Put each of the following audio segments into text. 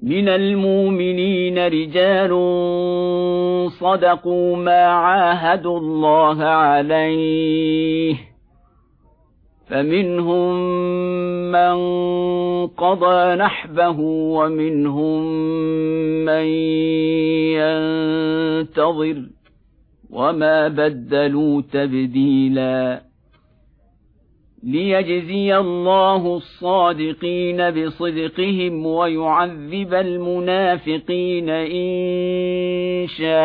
من المؤمنين رجال صدقوا ما عاهدوا الله عليه فمنهم من قضى نحبه ومنهم من ينتظر وما بدلوا تبديلا ليجزي الله الصادقين بصدقهم ويعذب المنافقين إن شاء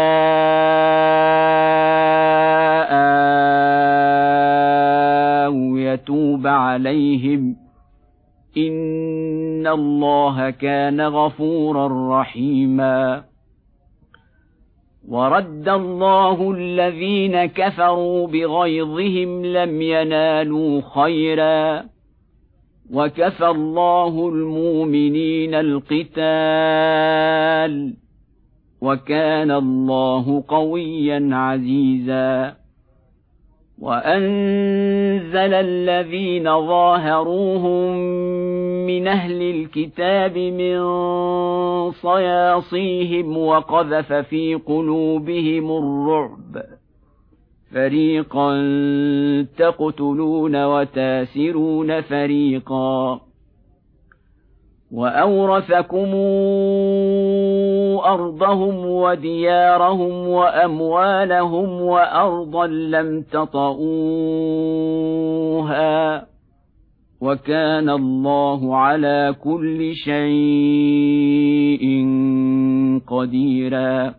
أو يتوب عليهم إن الله كان غفورا رحيما ورد الله الذين كفروا بغيظهم لم ينالوا خيرا وكفى الله المؤمنين القتال وكان الله قويا عزيزا وأنزل الذين ظاهروهم من أهل الكتاب من صياصيهم وقذف في قلوبهم الرعب فريقا تقتلون وتاسرون فريقا وأورثكم أرضهم وديارهم وأموالهم وأرضا لم تطئوها وكان الله على كل شيء قديرا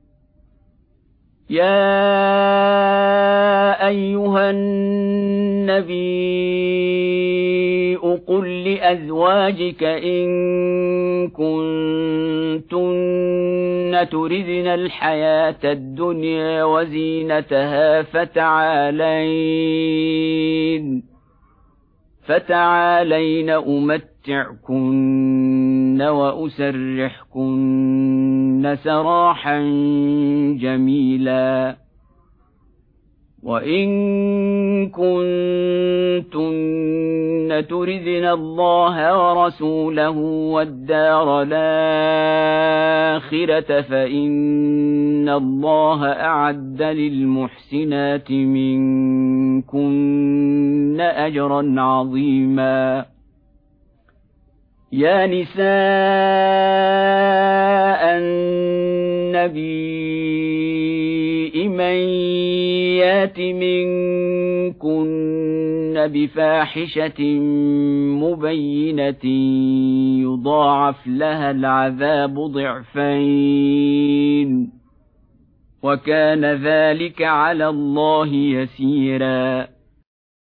يا أيها النبي قل لأزواجك إن كنتن تردن الحياة الدنيا وزينتها فتعالين أمتعكن وأسرحكن سراحا جميلا وإن كنتن تردن الله ورسوله والدار الآخرة فإن الله أعد للمحسنات منكن أجرا عظيما يا نساء النبي من يات منكن بفاحشة مبينة يضاعف لها العذاب ضعفين وكان ذلك على الله يسيرا